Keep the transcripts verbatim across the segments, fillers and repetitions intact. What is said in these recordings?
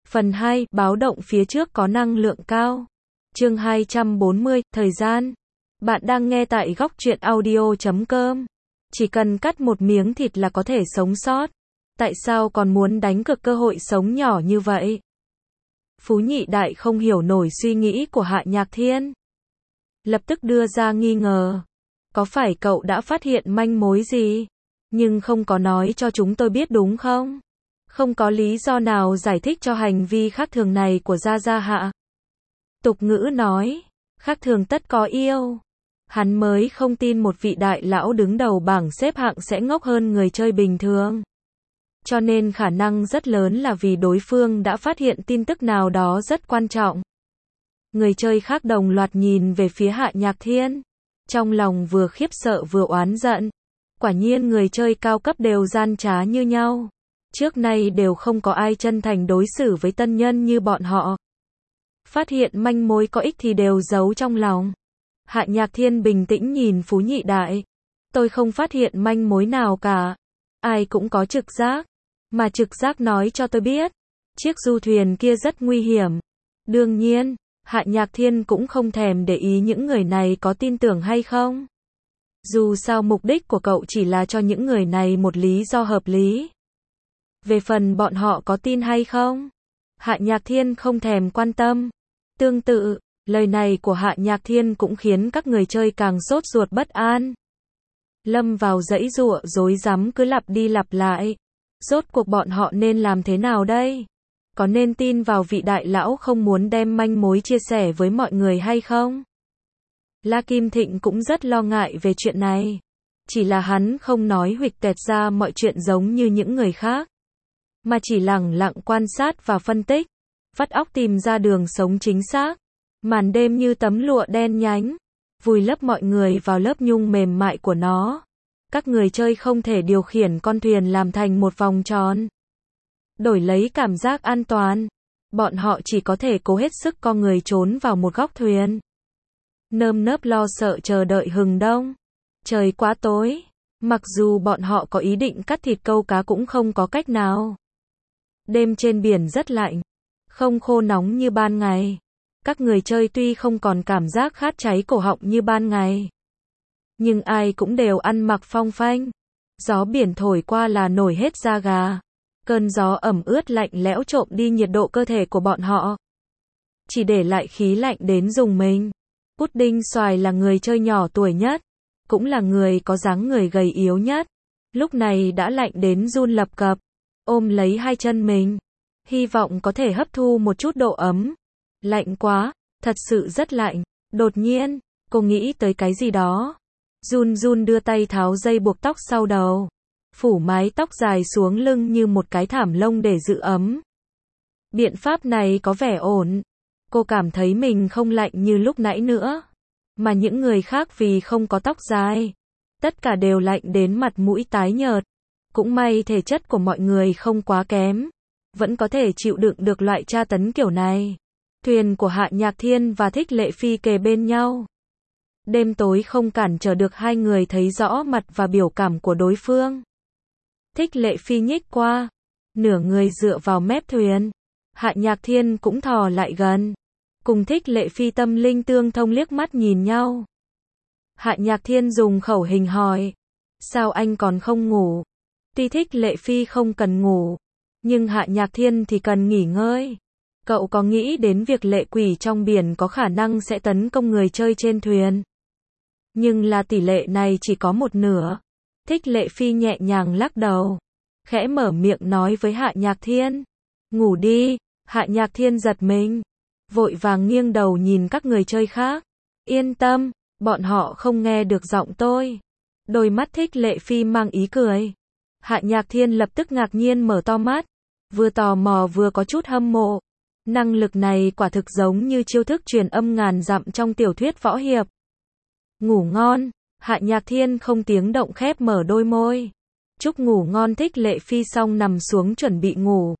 Phần hai, báo động phía trước có năng lượng cao. Chương hai trăm bốn mươi, thời gian. Bạn đang nghe tại góc truyện audio chấm com. Chỉ cần cắt một miếng thịt là có thể sống sót. Tại sao còn muốn đánh cược cơ hội sống nhỏ như vậy? Phú Nhị Đại không hiểu nổi suy nghĩ của Hạ Nhạc Thiên. Lập tức đưa ra nghi ngờ. Có phải cậu đã phát hiện manh mối gì? Nhưng không có nói cho chúng tôi biết đúng không? Không có lý do nào giải thích cho hành vi khác thường này của Gia Gia Hạ. Tục ngữ nói, khác thường tất có yêu. Hắn mới không tin một vị đại lão đứng đầu bảng xếp hạng sẽ ngốc hơn người chơi bình thường. Cho nên khả năng rất lớn là vì đối phương đã phát hiện tin tức nào đó rất quan trọng. Người chơi khác đồng loạt nhìn về phía Hạ Nhạc Thiên. Trong lòng vừa khiếp sợ vừa oán giận. Quả nhiên người chơi cao cấp đều gian trá như nhau. Trước nay đều không có ai chân thành đối xử với tân nhân như bọn họ. Phát hiện manh mối có ích thì đều giấu trong lòng. Hạ Nhạc Thiên bình tĩnh nhìn Phú Nhị Đại. Tôi không phát hiện manh mối nào cả. Ai cũng có trực giác. Mà trực giác nói cho tôi biết. Chiếc du thuyền kia rất nguy hiểm. Đương nhiên, Hạ Nhạc Thiên cũng không thèm để ý những người này có tin tưởng hay không. Dù sao mục đích của cậu chỉ là cho những người này một lý do hợp lý. Về phần bọn họ có tin hay không, Hạ Nhạc Thiên không thèm quan tâm. Tương tự, lời này của Hạ Nhạc Thiên cũng khiến các người chơi càng sốt ruột bất an. Lâm vào dãy giụa rối rắm cứ lặp đi lặp lại. Rốt cuộc bọn họ nên làm thế nào đây? Có nên tin vào vị đại lão không muốn đem manh mối chia sẻ với mọi người hay không? La Kim Thịnh cũng rất lo ngại về chuyện này. Chỉ là hắn không nói huỵch toẹt ra mọi chuyện giống như những người khác. Mà chỉ lẳng lặng quan sát và phân tích. Vắt óc tìm ra đường sống chính xác. Màn đêm như tấm lụa đen nhánh. Vùi lấp mọi người vào lớp nhung mềm mại của nó. Các người chơi không thể điều khiển con thuyền làm thành một vòng tròn. Đổi lấy cảm giác an toàn. Bọn họ chỉ có thể cố hết sức co người trốn vào một góc thuyền. Nơm nớp lo sợ chờ đợi hừng đông. Trời quá tối. Mặc dù bọn họ có ý định cắt thịt câu cá cũng không có cách nào. Đêm trên biển rất lạnh. Không khô nóng như ban ngày. Các người chơi tuy không còn cảm giác khát cháy cổ họng như ban ngày. Nhưng ai cũng đều ăn mặc phong phanh. Gió biển thổi qua là nổi hết da gà. Cơn gió ẩm ướt lạnh lẽo trộm đi nhiệt độ cơ thể của bọn họ. Chỉ để lại khí lạnh đến rùng mình. Pudding Xoài là người chơi nhỏ tuổi nhất. Cũng là người có dáng người gầy yếu nhất. Lúc này đã lạnh đến run lập cập. Ôm lấy hai chân mình. Hy vọng có thể hấp thu một chút độ ấm. Lạnh quá, thật sự rất lạnh. Đột nhiên, cô nghĩ tới cái gì đó. Run run đưa tay tháo dây buộc tóc sau đầu. Phủ mái tóc dài xuống lưng như một cái thảm lông để giữ ấm. Biện pháp này có vẻ ổn. Cô cảm thấy mình không lạnh như lúc nãy nữa. Mà những người khác vì không có tóc dài. Tất cả đều lạnh đến mặt mũi tái nhợt. Cũng may thể chất của mọi người không quá kém. Vẫn có thể chịu đựng được loại tra tấn kiểu này. Thuyền của Hạ Nhạc Thiên và Thích Lệ Phi kề bên nhau. Đêm tối không cản trở được hai người thấy rõ mặt và biểu cảm của đối phương. Thích Lệ Phi nhích qua. Nửa người dựa vào mép thuyền. Hạ Nhạc Thiên cũng thò lại gần. Cùng Thích Lệ Phi tâm linh tương thông liếc mắt nhìn nhau. Hạ Nhạc Thiên dùng khẩu hình hỏi. Sao anh còn không ngủ? Tuy Thích Lệ Phi không cần ngủ. Nhưng Hạ Nhạc Thiên thì cần nghỉ ngơi. Cậu có nghĩ đến việc lệ quỷ trong biển có khả năng sẽ tấn công người chơi trên thuyền? Nhưng là tỷ lệ này chỉ có một nửa. Thích Lệ Phi nhẹ nhàng lắc đầu. Khẽ mở miệng nói với Hạ Nhạc Thiên. Ngủ đi. Hạ Nhạc Thiên giật mình. Vội vàng nghiêng đầu nhìn các người chơi khác. Yên tâm, bọn họ không nghe được giọng tôi. Đôi mắt Thích Lệ Phi mang ý cười. Hạ Nhạc Thiên lập tức ngạc nhiên mở to mắt. Vừa tò mò vừa có chút hâm mộ. Năng lực này quả thực giống như chiêu thức truyền âm ngàn dặm trong tiểu thuyết võ hiệp. Ngủ ngon. Hạ Nhạc Thiên không tiếng động khép mở đôi môi. Chúc ngủ ngon. Thích Lệ Phi xong nằm xuống chuẩn bị ngủ.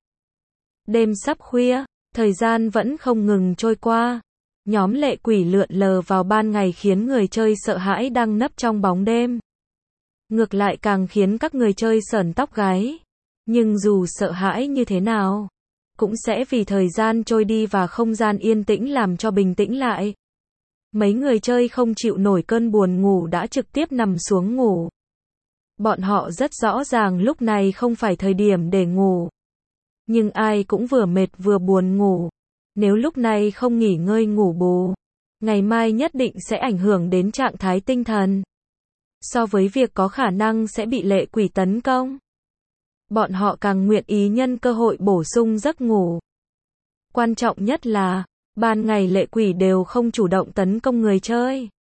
Đêm sắp khuya, thời gian vẫn không ngừng trôi qua. Nhóm lệ quỷ lượn lờ vào ban ngày khiến người chơi sợ hãi đang nấp trong bóng đêm. Ngược lại càng khiến các người chơi sởn tóc gáy. Nhưng dù sợ hãi như thế nào, cũng sẽ vì thời gian trôi đi và không gian yên tĩnh làm cho bình tĩnh lại. Mấy người chơi không chịu nổi cơn buồn ngủ đã trực tiếp nằm xuống ngủ. Bọn họ rất rõ ràng lúc này không phải thời điểm để ngủ. Nhưng ai cũng vừa mệt vừa buồn ngủ. Nếu lúc này không nghỉ ngơi ngủ bù, ngày mai nhất định sẽ ảnh hưởng đến trạng thái tinh thần. So với việc có khả năng sẽ bị lệ quỷ tấn công, bọn họ càng nguyện ý nhân cơ hội bổ sung giấc ngủ. Quan trọng nhất là, ban ngày lệ quỷ đều không chủ động tấn công người chơi.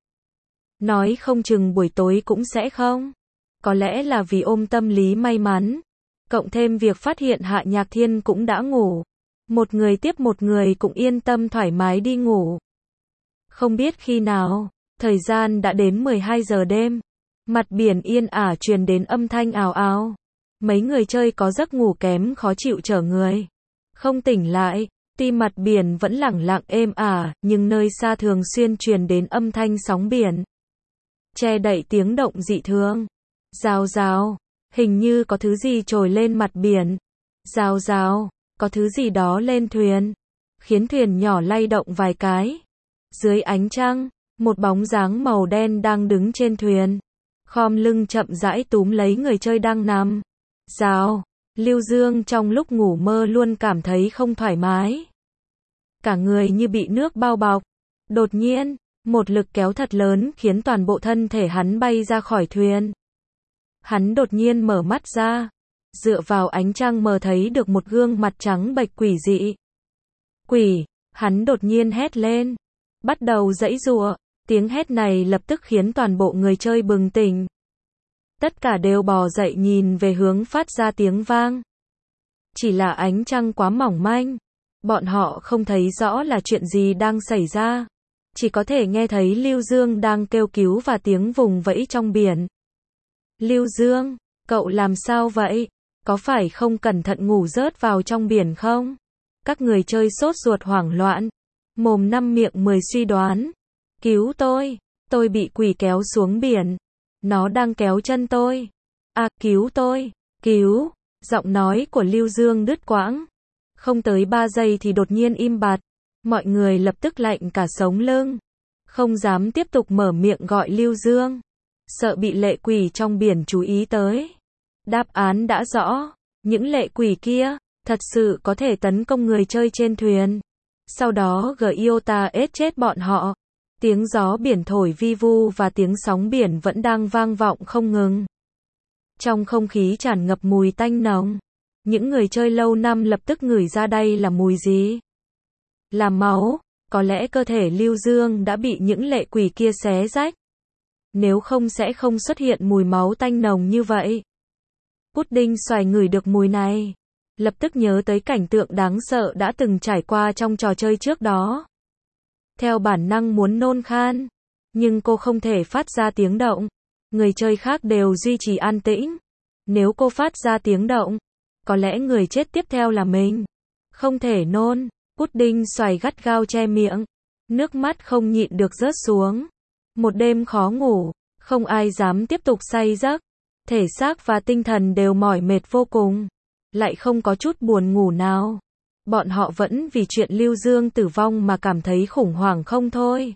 Nói không chừng buổi tối cũng sẽ không. Có lẽ là vì ôm tâm lý may mắn. Cộng thêm việc phát hiện Hạ Nhạc Thiên cũng đã ngủ. Một người tiếp một người cũng yên tâm thoải mái đi ngủ. Không biết khi nào, thời gian đã đến mười hai giờ đêm. Mặt biển yên ả truyền đến âm thanh ào ào. Mấy người chơi có giấc ngủ kém khó chịu chở người. Không tỉnh lại, tuy mặt biển vẫn lẳng lặng êm ả, nhưng nơi xa thường xuyên truyền đến âm thanh sóng biển. Che đậy tiếng động dị thường. Rào rào, hình như có thứ gì trồi lên mặt biển. Rào rào, có thứ gì đó lên thuyền. Khiến thuyền nhỏ lay động vài cái. Dưới ánh trăng, một bóng dáng màu đen đang đứng trên thuyền. Khom lưng chậm rãi túm lấy người chơi đang nằm. Rào, Lưu Dương trong lúc ngủ mơ luôn cảm thấy không thoải mái. Cả người như bị nước bao bọc. Đột nhiên, một lực kéo thật lớn khiến toàn bộ thân thể hắn bay ra khỏi thuyền. Hắn đột nhiên mở mắt ra. Dựa vào ánh trăng mờ thấy được một gương mặt trắng bệch quỷ dị. Quỷ, hắn đột nhiên hét lên. Bắt đầu giãy giụa. Tiếng hét này lập tức khiến toàn bộ người chơi bừng tỉnh. Tất cả đều bò dậy nhìn về hướng phát ra tiếng vang. Chỉ là ánh trăng quá mỏng manh. Bọn họ không thấy rõ là chuyện gì đang xảy ra. Chỉ có thể nghe thấy Lưu Dương đang kêu cứu và tiếng vùng vẫy trong biển. Lưu Dương, cậu làm sao vậy? Có phải không cẩn thận ngủ rớt vào trong biển không? Các người chơi sốt ruột hoảng loạn. Mồm năm miệng mười suy đoán. Cứu tôi, tôi bị quỷ kéo xuống biển. Nó đang kéo chân tôi. À, cứu tôi, cứu. Giọng nói của Lưu Dương đứt quãng. Không tới ba giây thì đột nhiên im bặt. Mọi người lập tức lạnh cả sống lưng. Không dám tiếp tục mở miệng gọi Lưu Dương. Sợ bị lệ quỷ trong biển chú ý tới. Đáp án đã rõ. Những lệ quỷ kia, thật sự có thể tấn công người chơi trên thuyền. Sau đó Giota ết chết bọn họ. Tiếng gió biển thổi vi vu và tiếng sóng biển vẫn đang vang vọng không ngừng. Trong không khí tràn ngập mùi tanh nồng. Những người chơi lâu năm lập tức ngửi ra đây là mùi gì? Là máu. Có lẽ cơ thể Lưu Dương đã bị những lệ quỷ kia xé rách. Nếu không sẽ không xuất hiện mùi máu tanh nồng như vậy. Pudding xoài ngửi được mùi này. Lập tức nhớ tới cảnh tượng đáng sợ đã từng trải qua trong trò chơi trước đó. Theo bản năng muốn nôn khan. Nhưng cô không thể phát ra tiếng động. Người chơi khác đều duy trì an tĩnh. Nếu cô phát ra tiếng động, có lẽ người chết tiếp theo là mình. Không thể nôn. Pudding xoài gắt gao che miệng. Nước mắt không nhịn được rớt xuống. Một đêm khó ngủ. Không ai dám tiếp tục say giấc. Thể xác và tinh thần đều mỏi mệt vô cùng. Lại không có chút buồn ngủ nào. Bọn họ vẫn vì chuyện Lưu Dương tử vong mà cảm thấy khủng hoảng không thôi.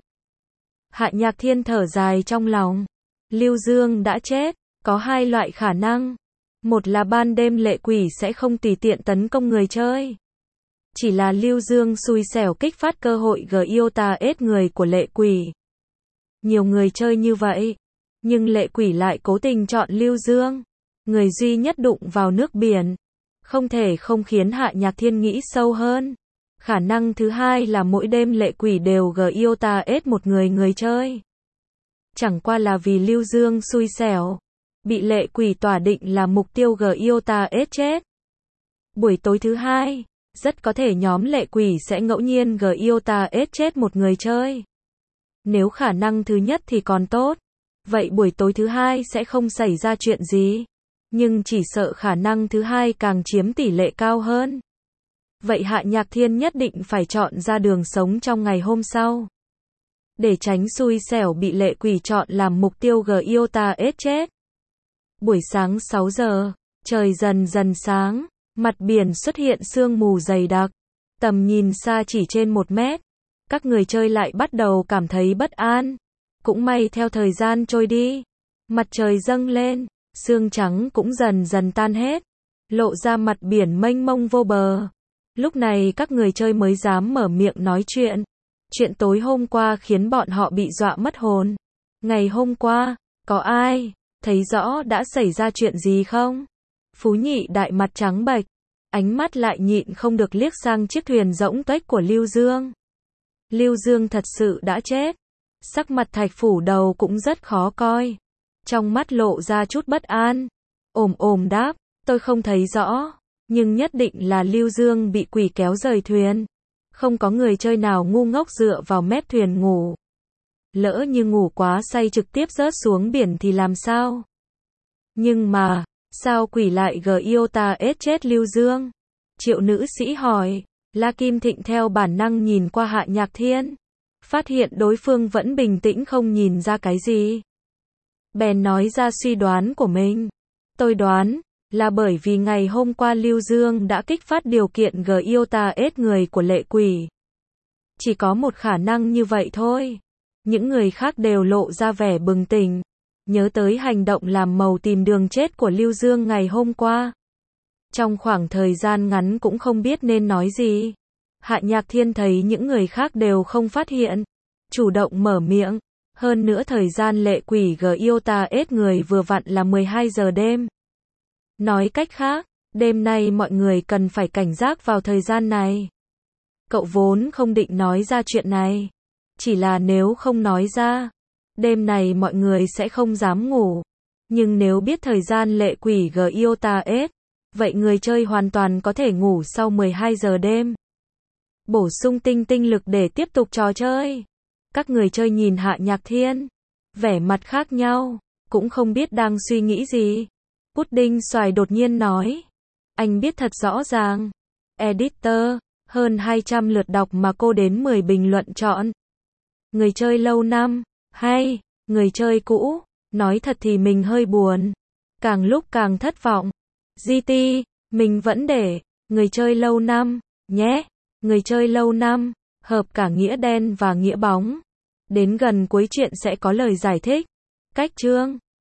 Hạ Nhạc Thiên thở dài trong lòng. Lưu Dương đã chết. Có hai loại khả năng. Một là ban đêm lệ quỷ sẽ không tùy tiện tấn công người chơi. Chỉ là Lưu Dương xui xẻo kích phát cơ hội Giota ết người của lệ quỷ. Nhiều người chơi như vậy. Nhưng lệ quỷ lại cố tình chọn Lưu Dương. Người duy nhất đụng vào nước biển. Không thể không khiến Hạ Nhạc Thiên nghĩ sâu hơn. Khả năng thứ hai là mỗi đêm lệ quỷ đều Giota ết một người người chơi. Chẳng qua là vì Lưu Dương xui xẻo. Bị lệ quỷ tỏa định là mục tiêu Giota ết chết. Buổi tối thứ hai, rất có thể nhóm lệ quỷ sẽ ngẫu nhiên Giota ết chết một người chơi. Nếu khả năng thứ nhất thì còn tốt. Vậy buổi tối thứ hai sẽ không xảy ra chuyện gì. Nhưng chỉ sợ khả năng thứ hai càng chiếm tỷ lệ cao hơn. Vậy Hạ Nhạc Thiên nhất định phải chọn ra đường sống trong ngày hôm sau. Để tránh xui xẻo bị lệ quỷ chọn làm mục tiêu Giota ết chết. Buổi sáng sáu giờ, trời dần dần sáng. Mặt biển xuất hiện sương mù dày đặc, tầm nhìn xa chỉ trên một mét. Các người chơi lại bắt đầu cảm thấy bất an. Cũng may theo thời gian trôi đi, mặt trời dâng lên, sương trắng cũng dần dần tan hết, lộ ra mặt biển mênh mông vô bờ. Lúc này các người chơi mới dám mở miệng nói chuyện. Chuyện tối hôm qua khiến bọn họ bị dọa mất hồn. Ngày hôm qua, có ai thấy rõ đã xảy ra chuyện gì không? Phú Nhị Đại mặt trắng bệch, ánh mắt lại nhịn không được liếc sang chiếc thuyền rỗng tuếch của Lưu Dương. Lưu Dương thật sự đã chết. Sắc mặt Thạch Phủ Đầu cũng rất khó coi, trong mắt lộ ra chút bất an. Ồm ồm đáp, tôi không thấy rõ, nhưng nhất định là Lưu Dương bị quỷ kéo rời thuyền. Không có người chơi nào ngu ngốc dựa vào mép thuyền ngủ. Lỡ như ngủ quá say trực tiếp rớt xuống biển thì làm sao? Nhưng mà, sao quỷ lại Giota ết chết Lưu Dương? Triệu nữ sĩ hỏi. La Kim Thịnh theo bản năng nhìn qua Hạ Nhạc Thiên, phát hiện đối phương vẫn bình tĩnh không nhìn ra cái gì. Bèn nói ra suy đoán của mình. Tôi đoán, là bởi vì ngày hôm qua Lưu Dương đã kích phát điều kiện Giota ết người của lệ quỷ. Chỉ có một khả năng như vậy thôi. Những người khác đều lộ ra vẻ bừng tỉnh, nhớ tới hành động làm màu tìm đường chết của Lưu Dương ngày hôm qua. Trong khoảng thời gian ngắn cũng không biết nên nói gì. Hạ Nhạc Thiên thấy những người khác đều không phát hiện, chủ động mở miệng. Hơn nữa thời gian lệ quỷ Giota ết người vừa vặn là mười hai giờ đêm. Nói cách khác, đêm nay mọi người cần phải cảnh giác vào thời gian này. Cậu vốn không định nói ra chuyện này. Chỉ là nếu không nói ra, đêm này mọi người sẽ không dám ngủ. Nhưng nếu biết thời gian lệ quỷ Giota ết, vậy người chơi hoàn toàn có thể ngủ sau mười hai giờ đêm. Bổ sung tinh tinh lực để tiếp tục trò chơi. Các người chơi nhìn Hạ Nhạc Thiên, vẻ mặt khác nhau, cũng không biết đang suy nghĩ gì. Pudding Xoài đột nhiên nói. Anh biết thật rõ ràng. Editor, hơn hai trăm lượt đọc mà cô đến mười bình luận chọn. Người chơi lâu năm, hay, người chơi cũ, nói thật thì mình hơi buồn. Càng lúc càng thất vọng. giê tê, mình vẫn để, người chơi lâu năm, nhé. Người chơi lâu năm, hợp cả nghĩa đen và nghĩa bóng. Đến gần cuối chuyện sẽ có lời giải thích. Cách chương